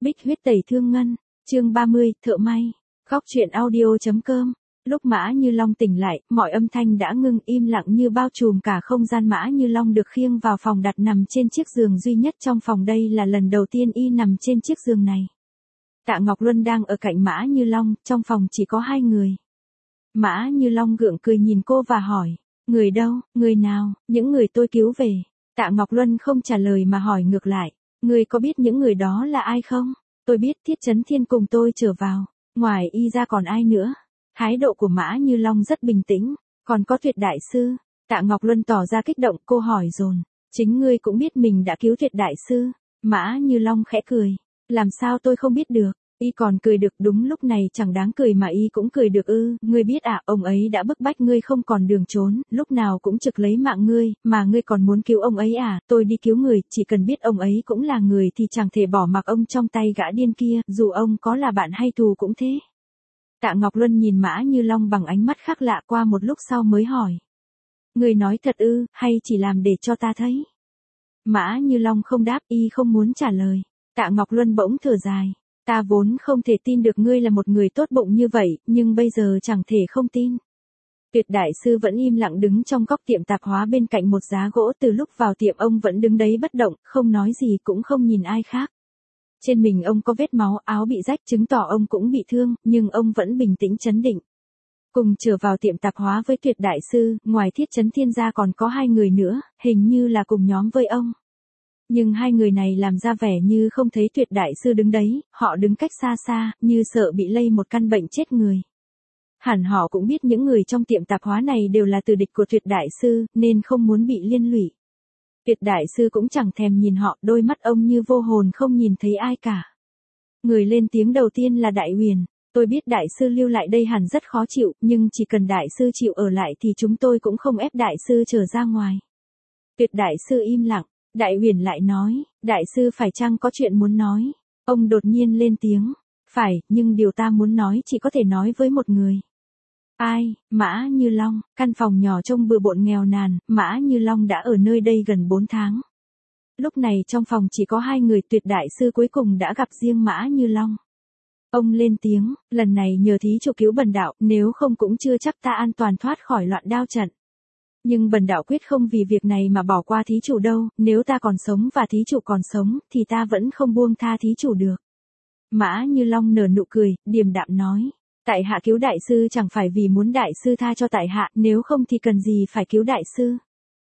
Bích huyết tẩy thương ngân, chương 30, thợ may. Góc truyện audio.com. Lúc Mã Như Long tỉnh lại, mọi âm thanh đã ngưng im lặng như bao trùm cả không gian. Mã Như Long được khiêng vào phòng đặt nằm trên chiếc giường duy nhất trong phòng. Đây là lần đầu tiên y nằm trên chiếc giường này. Tạ Ngọc Luân đang ở cạnh Mã Như Long, trong phòng chỉ có hai người. Mã Như Long gượng cười nhìn cô và hỏi, người đâu, người nào, những người tôi cứu về. Tạ Ngọc Luân không trả lời mà hỏi ngược lại, người có biết những người đó là ai không? Tôi biết Thiết Chấn Thiên cùng tôi trở vào, ngoài y ra còn ai nữa? Thái độ của Mã Như Long rất bình tĩnh, còn có Tuyệt Đại Sư. Tạ Ngọc Luân tỏ ra kích động, cô hỏi dồn, chính ngươi cũng biết mình đã cứu Tuyệt Đại Sư. Mã Như Long khẽ cười, làm sao tôi không biết được? Y còn cười được, đúng lúc này chẳng đáng cười mà y cũng cười được ư? Ngươi biết à, ông ấy đã bức bách ngươi không còn đường trốn, lúc nào cũng trực lấy mạng ngươi, mà ngươi còn muốn cứu ông ấy à? Tôi đi cứu người, chỉ cần biết ông ấy cũng là người thì chẳng thể bỏ mặc ông trong tay gã điên kia, dù ông có là bạn hay thù cũng thế. Tạ Ngọc Luân nhìn Mã Như Long bằng ánh mắt khác lạ, qua một lúc sau mới hỏi, ngươi nói thật ư, hay chỉ làm để cho ta thấy? Mã Như Long không đáp, y không muốn trả lời. Tạ Ngọc Luân bỗng thở dài. Ta vốn không thể tin được ngươi là một người tốt bụng như vậy, nhưng bây giờ chẳng thể không tin. Tuyệt Đại Sư vẫn im lặng đứng trong góc tiệm tạp hóa bên cạnh một giá gỗ. Từ lúc vào tiệm ông vẫn đứng đấy bất động, không nói gì cũng không nhìn ai khác. Trên mình ông có vết máu, áo bị rách, chứng tỏ ông cũng bị thương, nhưng ông vẫn bình tĩnh trấn định. Cùng trở vào tiệm tạp hóa với Tuyệt Đại Sư, ngoài Thiết Chấn Thiên ra còn có hai người nữa, hình như là cùng nhóm với ông. Nhưng hai người này làm ra vẻ như không thấy Tuyệt Đại Sư đứng đấy, họ đứng cách xa xa, như sợ bị lây một căn bệnh chết người. Hẳn họ cũng biết những người trong tiệm tạp hóa này đều là tử địch của Tuyệt Đại Sư, nên không muốn bị liên lụy. Tuyệt Đại Sư cũng chẳng thèm nhìn họ, đôi mắt ông như vô hồn không nhìn thấy ai cả. Người lên tiếng đầu tiên là Đại Huyền. Tôi biết Đại Sư lưu lại đây hẳn rất khó chịu, nhưng chỉ cần Đại Sư chịu ở lại thì chúng tôi cũng không ép Đại Sư trở ra ngoài. Tuyệt Đại Sư im lặng. Đại Huyền lại nói, Đại Sư phải chăng có chuyện muốn nói? Ông đột nhiên lên tiếng, phải, nhưng điều ta muốn nói chỉ có thể nói với một người. Ai? Mã Như Long. Căn phòng nhỏ trông bừa bộn nghèo nàn, Mã Như Long đã ở nơi đây gần 4 tháng. Lúc này trong phòng chỉ có hai người. Tuyệt Đại Sư cuối cùng đã gặp riêng Mã Như Long. Ông lên tiếng, lần này nhờ thí chủ cứu bần đạo, nếu không cũng chưa chắc ta an toàn thoát khỏi loạn đao trận. Nhưng bần đạo quyết không vì việc này mà bỏ qua thí chủ đâu, nếu ta còn sống và thí chủ còn sống, thì ta vẫn không buông tha thí chủ được. Mã Như Long nở nụ cười, điềm đạm nói, tại hạ cứu Đại Sư chẳng phải vì muốn Đại Sư tha cho tại hạ, nếu không thì cần gì phải cứu Đại Sư.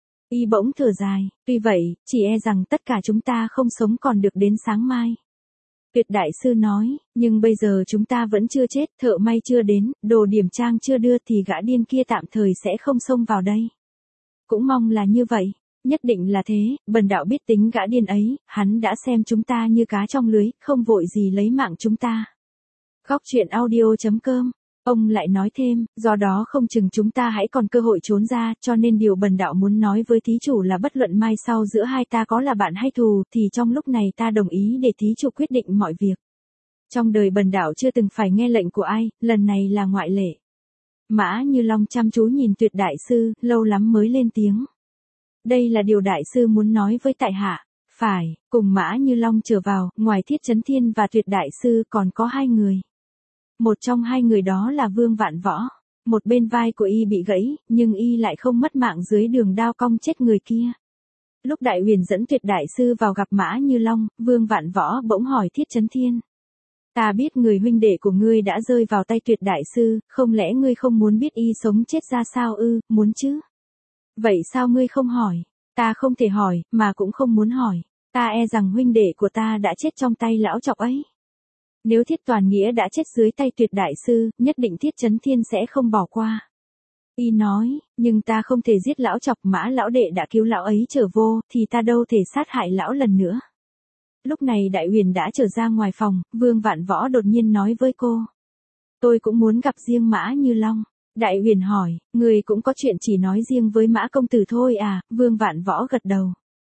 Y bỗng thở dài, tuy vậy, chỉ e rằng tất cả chúng ta không sống còn được đến sáng mai. Tuyệt Đại Sư nói, nhưng bây giờ chúng ta vẫn chưa chết, thợ may chưa đến, đồ điểm trang chưa đưa thì gã điên kia tạm thời sẽ không xông vào đây. Cũng mong là như vậy, nhất định là thế, bần đạo biết tính gã điên ấy, hắn đã xem chúng ta như cá trong lưới, không vội gì lấy mạng chúng ta. Góc truyện audio.com. Ông lại nói thêm, do đó không chừng chúng ta hãy còn cơ hội trốn ra, cho nên điều bần đạo muốn nói với thí chủ là bất luận mai sau giữa hai ta có là bạn hay thù, thì trong lúc này ta đồng ý để thí chủ quyết định mọi việc. Trong đời bần đạo chưa từng phải nghe lệnh của ai, lần này là ngoại lệ. Mã Như Long chăm chú nhìn Tuyệt Đại Sư, lâu lắm mới lên tiếng. Đây là điều Đại Sư muốn nói với tại hạ. Phải, cùng Mã Như Long trở vào, ngoài Thiết Chấn Thiên và Tuyệt Đại Sư còn có hai người. Một trong hai người đó là Vương Vạn Võ. Một bên vai của y bị gãy, nhưng y lại không mất mạng dưới đường đao cong chết người kia. Lúc Đại Huyền dẫn Tuyệt Đại Sư vào gặp Mã Như Long, Vương Vạn Võ bỗng hỏi Thiết Chấn Thiên. Ta biết người huynh đệ của ngươi đã rơi vào tay Tuyệt Đại Sư, không lẽ ngươi không muốn biết y sống chết ra sao ư? Muốn chứ? Vậy sao ngươi không hỏi? Ta không thể hỏi, mà cũng không muốn hỏi. Ta e rằng huynh đệ của ta đã chết trong tay lão trọc ấy. Nếu Thiết Toàn Nghĩa đã chết dưới tay Tuyệt Đại Sư, nhất định Thiết Chấn Thiên sẽ không bỏ qua. Y nói, nhưng ta không thể giết lão trọc, Mã lão đệ đã cứu lão ấy trở vô, thì ta đâu thể sát hại lão lần nữa. Lúc này Đại Huyền đã trở ra ngoài phòng, Vương Vạn Võ đột nhiên nói với cô. Tôi cũng muốn gặp riêng Mã Như Long. Đại Huyền hỏi, người cũng có chuyện chỉ nói riêng với Mã công tử thôi à? Vương Vạn Võ gật đầu.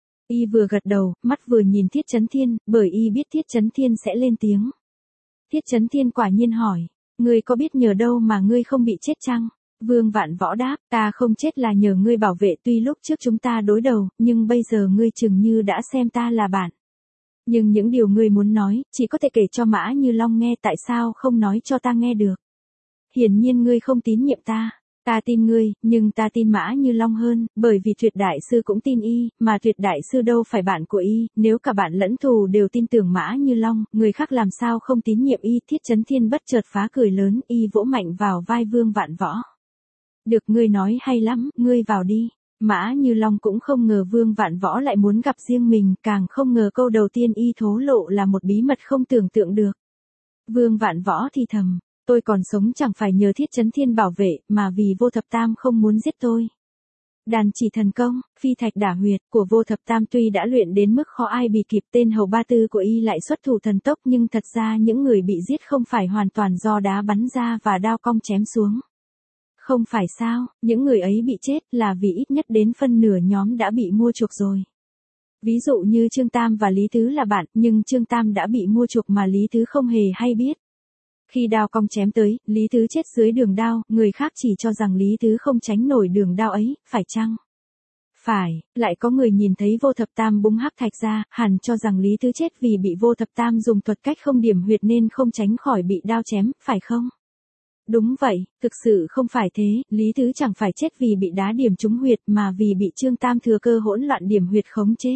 Y vừa gật đầu, mắt vừa nhìn Thiết Chấn Thiên, bởi y biết Thiết Chấn Thiên sẽ lên tiếng. Thiết Chấn Thiên quả nhiên hỏi, ngươi có biết nhờ đâu mà ngươi không bị chết chăng? Vương Vạn Võ đáp, ta không chết là nhờ ngươi bảo vệ, tuy lúc trước chúng ta đối đầu, nhưng bây giờ ngươi chừng như đã xem ta là bạn. Nhưng những điều ngươi muốn nói, chỉ có thể kể cho Mã Như Long nghe, tại sao không nói cho ta nghe được? Hiển nhiên ngươi không tín nhiệm ta. Ta tin ngươi, nhưng ta tin Mã Như Long hơn, bởi vì Tuyệt Đại Sư cũng tin y, mà Tuyệt Đại Sư đâu phải bạn của y, nếu cả bạn lẫn thù đều tin tưởng Mã Như Long, người khác làm sao không tín nhiệm y. Thiết Chấn Thiên bất chợt phá cười lớn, y vỗ mạnh vào vai Vương Vạn Võ. Được, ngươi nói hay lắm, ngươi vào đi. Mã Như Long cũng không ngờ Vương Vạn Võ lại muốn gặp riêng mình, càng không ngờ câu đầu tiên y thố lộ là một bí mật không tưởng tượng được. Vương Vạn Võ thì thầm, tôi còn sống chẳng phải nhờ Thiết Chấn Thiên bảo vệ, mà vì Vô Thập Tam không muốn giết tôi. Đàn chỉ thần công, phi thạch đả huyệt của Vô Thập Tam tuy đã luyện đến mức khó ai bì kịp, tên hầu ba tư của y lại xuất thủ thần tốc, nhưng thật ra những người bị giết không phải hoàn toàn do đá bắn ra và đao cong chém xuống. Không phải sao, những người ấy bị chết là vì ít nhất đến phân nửa nhóm đã bị mua chuộc rồi. Ví dụ như Trương Tam và Lý Tứ là bạn, nhưng Trương Tam đã bị mua chuộc mà Lý Tứ không hề hay biết. Khi đao cong chém tới, Lý Tứ chết dưới đường đao, người khác chỉ cho rằng Lý Tứ không tránh nổi đường đao ấy, phải chăng? Phải, lại có người nhìn thấy Vô Thập Tam búng hắc thạch ra, hẳn cho rằng Lý Tứ chết vì bị Vô Thập Tam dùng thuật cách không điểm huyệt nên không tránh khỏi bị đao chém, phải không? Đúng vậy, thực sự không phải thế, Lý Tứ chẳng phải chết vì bị đá điểm trúng huyệt mà vì bị Trương Tam thừa cơ hỗn loạn điểm huyệt khống chế.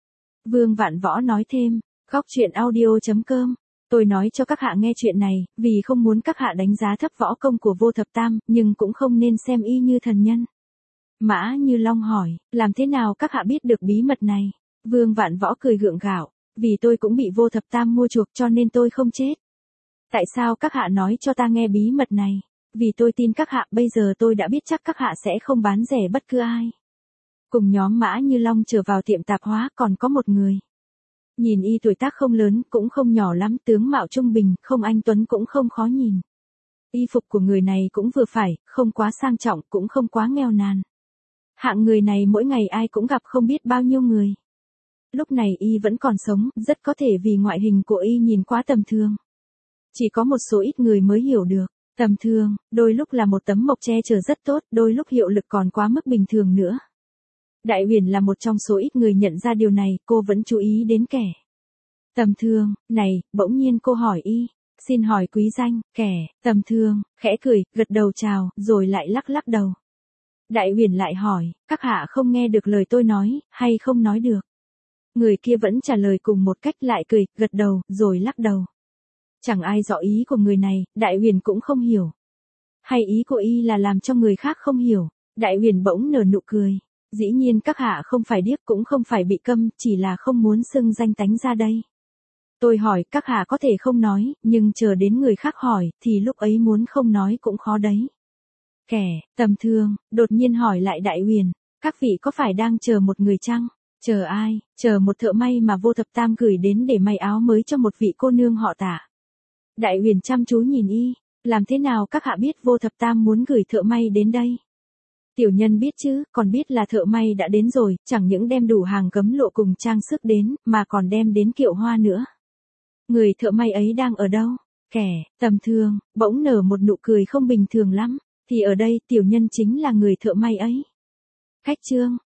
Vương Vạn Võ nói thêm, góc truyện audio.com. Tôi nói cho các hạ nghe chuyện này, vì không muốn các hạ đánh giá thấp võ công của Vô Thập Tam, nhưng cũng không nên xem y như thần nhân. Mã Như Long hỏi, làm thế nào các hạ biết được bí mật này? Vương Vạn Võ cười gượng gạo, vì tôi cũng bị Vô Thập Tam mua chuộc cho nên tôi không chết. Tại sao các hạ nói cho ta nghe bí mật này? Vì tôi tin các hạ, bây giờ tôi đã biết chắc các hạ sẽ không bán rẻ bất cứ ai. Cùng nhóm Mã Như Long trở vào tiệm tạp hóa còn có một người. Nhìn y tuổi tác không lớn, cũng không nhỏ lắm, tướng mạo trung bình, không anh tuấn cũng không khó nhìn. Y phục của người này cũng vừa phải, không quá sang trọng, cũng không quá nghèo nàn. Hạng người này mỗi ngày ai cũng gặp không biết bao nhiêu người. Lúc này y vẫn còn sống, rất có thể vì ngoại hình của y nhìn quá tầm thường. Chỉ có một số ít người mới hiểu được, tầm thường, đôi lúc là một tấm mộc che chở rất tốt, đôi lúc hiệu lực còn quá mức bình thường nữa. Đại Huyền là một trong số ít người nhận ra điều này, cô vẫn chú ý đến kẻ tầm thường này, bỗng nhiên cô hỏi y, xin hỏi quý danh. Kẻ tầm thường khẽ cười, gật đầu chào, rồi lại lắc lắc đầu. Đại Huyền lại hỏi, các hạ không nghe được lời tôi nói, hay không nói được? Người kia vẫn trả lời cùng một cách, lại cười, gật đầu, rồi lắc đầu. Chẳng ai rõ ý của người này, Đại Huyền cũng không hiểu. Hay ý của y là làm cho người khác không hiểu? Đại Huyền bỗng nở nụ cười. Dĩ nhiên các hạ không phải điếc cũng không phải bị câm, chỉ là không muốn xưng danh tánh ra đây. Tôi hỏi các hạ có thể không nói, nhưng chờ đến người khác hỏi, thì lúc ấy muốn không nói cũng khó đấy. Kẻ tầm thường đột nhiên hỏi lại Đại Huyền, các vị có phải đang chờ một người chăng? Chờ ai? Chờ một thợ may mà Vô Thập Tam gửi đến để may áo mới cho một vị cô nương họ Tạ. Đại Huyền chăm chú nhìn y, làm thế nào các hạ biết Vô Thập Tam muốn gửi thợ may đến đây? Tiểu nhân biết chứ, còn biết là thợ may đã đến rồi, chẳng những đem đủ hàng gấm lộ cùng trang sức đến, mà còn đem đến kiệu hoa nữa. Người thợ may ấy đang ở đâu? Kẻ tầm thường bỗng nở một nụ cười không bình thường lắm, thì ở đây tiểu nhân chính là người thợ may ấy. Khách trương,